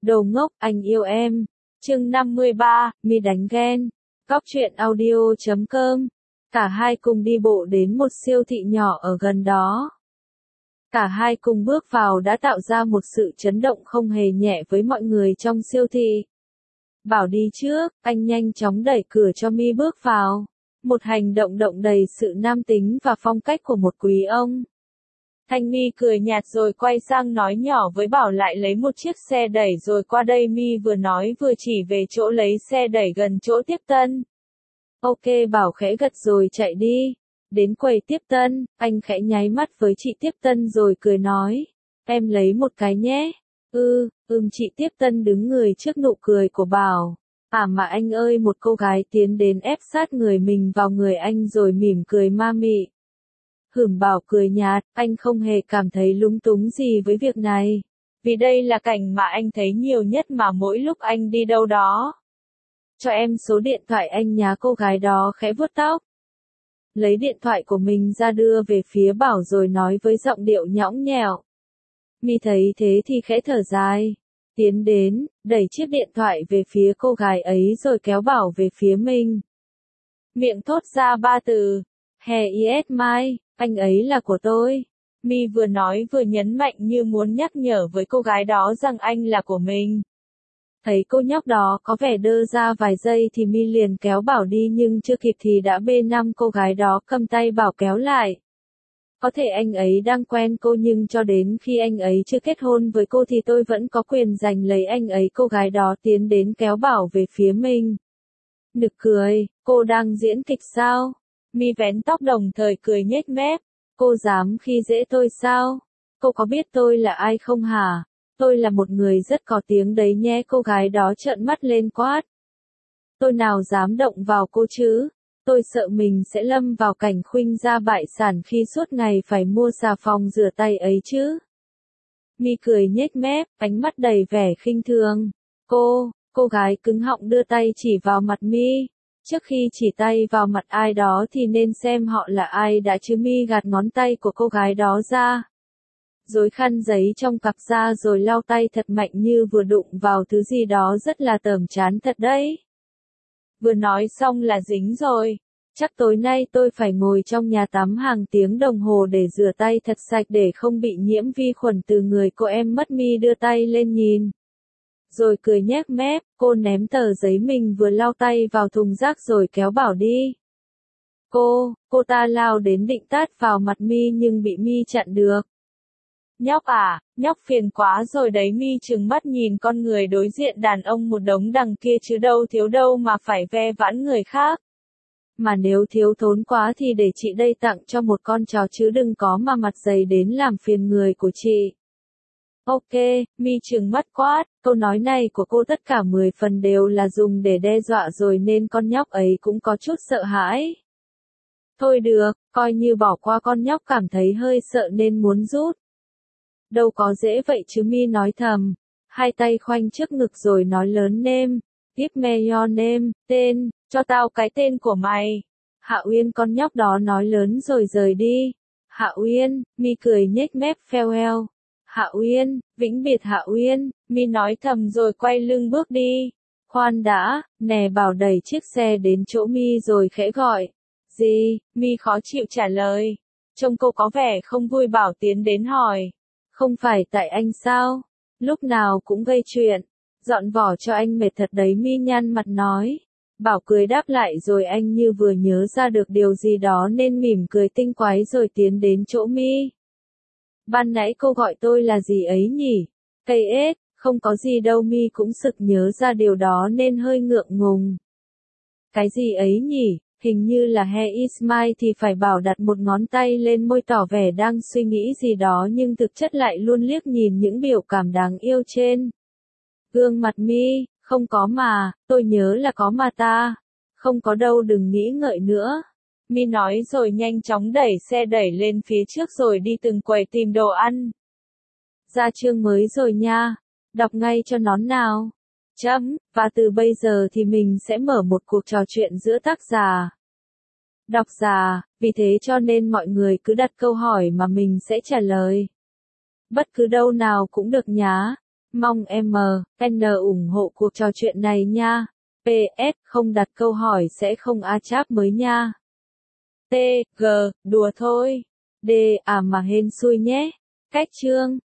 Đồ ngốc, anh yêu em. Chương 53, Mi đánh ghen. Cóc truyện audio.com. Cả hai cùng đi bộ đến một siêu thị nhỏ ở gần đó. Cả hai cùng bước vào đã tạo ra một sự chấn động không hề nhẹ với mọi người trong siêu thị. Bảo đi trước, anh nhanh chóng đẩy cửa cho Mi bước vào. Một hành động đầy sự nam tính và phong cách của một quý ông. Thanh Mi cười nhạt rồi quay sang nói nhỏ với Bảo lại lấy một chiếc xe đẩy rồi qua đây. Mi vừa nói vừa chỉ về chỗ lấy xe đẩy gần chỗ tiếp tân. Ok, Bảo khẽ gật rồi chạy đi. Đến quầy tiếp tân, anh khẽ nháy mắt với chị tiếp tân rồi cười nói. Em lấy một cái nhé. Chị tiếp tân đứng người trước nụ cười của Bảo. À mà anh ơi, một cô gái tiến đến ép sát người mình vào người anh rồi mỉm cười ma mị. Bảo cười nhạt, anh không hề cảm thấy lúng túng gì với việc này. Vì đây là cảnh mà anh thấy nhiều nhất mà mỗi lúc anh đi đâu đó. Cho em số điện thoại anh nhá, cô gái đó khẽ vuốt tóc. Lấy điện thoại của mình ra đưa về phía Bảo rồi nói với giọng điệu nhõng nhẽo. Mi thấy thế thì khẽ thở dài. Tiến đến, đẩy chiếc điện thoại về phía cô gái ấy rồi kéo Bảo về phía mình. Miệng thốt ra ba từ. He is mine, anh ấy là của tôi. Mi vừa nói vừa nhấn mạnh như muốn nhắc nhở với cô gái đó rằng anh là của mình. Thấy cô nhóc đó có vẻ đơ ra vài giây thì Mi liền kéo Bảo đi nhưng chưa kịp thì đã B5 cô gái đó cầm tay Bảo kéo lại. Có thể anh ấy đang quen cô nhưng cho đến khi anh ấy chưa kết hôn với cô thì tôi vẫn có quyền giành lấy anh ấy. Cô gái đó tiến đến kéo Bảo về phía mình. Nực cười, cô đang diễn kịch sao? Mi vén tóc đồng thời cười nhếch mép. Cô dám khi dễ tôi sao? Cô có biết tôi là ai không hả? Tôi là một người rất có tiếng đấy nhé. Cô gái đó trợn mắt lên quát. Tôi nào dám động vào cô chứ? Tôi sợ mình sẽ lâm vào cảnh khuynh gia bại sản khi suốt ngày phải mua xà phòng rửa tay ấy chứ. Mi cười nhếch mép, ánh mắt đầy vẻ khinh thường. Cô gái cứng họng đưa tay chỉ vào mặt Mi. Trước khi chỉ tay vào mặt ai đó thì nên xem họ là ai đã chứ. Mi gạt ngón tay của cô gái đó ra. Rối khăn giấy trong cặp ra rồi lau tay thật mạnh như vừa đụng vào thứ gì đó rất là tởm chán thật đấy. Vừa nói xong là dính rồi. Chắc tối nay tôi phải ngồi trong nhà tắm hàng tiếng đồng hồ để rửa tay thật sạch để không bị nhiễm vi khuẩn từ người cô em mất. Mi đưa tay lên nhìn. Rồi cười nhếch mép, cô ném tờ giấy mình vừa lau tay vào thùng rác rồi kéo Bảo đi. Cô ta lao đến định tát vào mặt Mi nhưng bị Mi chặn được. Nhóc à, nhóc phiền quá rồi đấy. Mi trừng mắt nhìn con người đối diện, đàn ông một đống đằng kia chứ đâu thiếu đâu mà phải ve vãn người khác. Mà nếu thiếu thốn quá thì để chị đây tặng cho một con chó chứ đừng có mà mặt dày đến làm phiền người của chị. Ok, Mi trừng mắt quát, câu nói này của cô tất cả 10 phần đều là dùng để đe dọa rồi nên con nhóc ấy cũng có chút sợ hãi. Thôi được, coi như bỏ qua, con nhóc cảm thấy hơi sợ nên muốn rút. Đâu có dễ vậy chứ, Mi nói thầm, hai tay khoanh trước ngực rồi nói lớn name, give me your name, tên, cho tao cái tên của mày. Hạ Uyên, con nhóc đó nói lớn rồi rời đi. Hạ Uyên, Mi cười nhếch mép farewell. Hạ Uyên, vĩnh biệt Hạ Uyên, Mi nói thầm rồi quay lưng bước đi. Khoan đã, nè. Bảo đẩy chiếc xe đến chỗ Mi rồi khẽ gọi. Gì? Mi khó chịu trả lời. Trông cô có vẻ không vui. Bảo tiến đến hỏi. Không phải tại anh sao? Lúc nào cũng gây chuyện. Dọn vỏ cho anh mệt thật đấy. Mi nhăn mặt nói. Bảo cười đáp lại rồi anh như vừa nhớ ra được điều gì đó nên mỉm cười tinh quái rồi tiến đến chỗ Mi. Ban nãy cô gọi tôi là gì ấy nhỉ? Cây ếch, không có gì đâu. Mi cũng sực nhớ ra điều đó nên hơi ngượng ngùng. Cái gì ấy nhỉ? Hình như là He is mine thì phải. Bảo đặt một ngón tay lên môi tỏ vẻ đang suy nghĩ gì đó nhưng thực chất lại luôn liếc nhìn những biểu cảm đáng yêu trên gương mặt Mi. Không có mà, tôi nhớ là có mà ta. Không có đâu, đừng nghĩ ngợi nữa. Mi nói rồi nhanh chóng đẩy xe đẩy lên phía trước rồi đi từng quầy tìm đồ ăn. Ra chương mới rồi nha. Đọc ngay cho nón nào. Và từ bây giờ thì mình sẽ mở một cuộc trò chuyện giữa tác giả, độc giả, vì thế cho nên mọi người cứ đặt câu hỏi mà mình sẽ trả lời. Bất cứ đâu nào cũng được nhá. Mong M, N ủng hộ cuộc trò chuyện này nha. PS, không đặt câu hỏi sẽ không a cháp mới nha. T, G, đùa thôi. D, à mà hên xui nhé. Cách chương.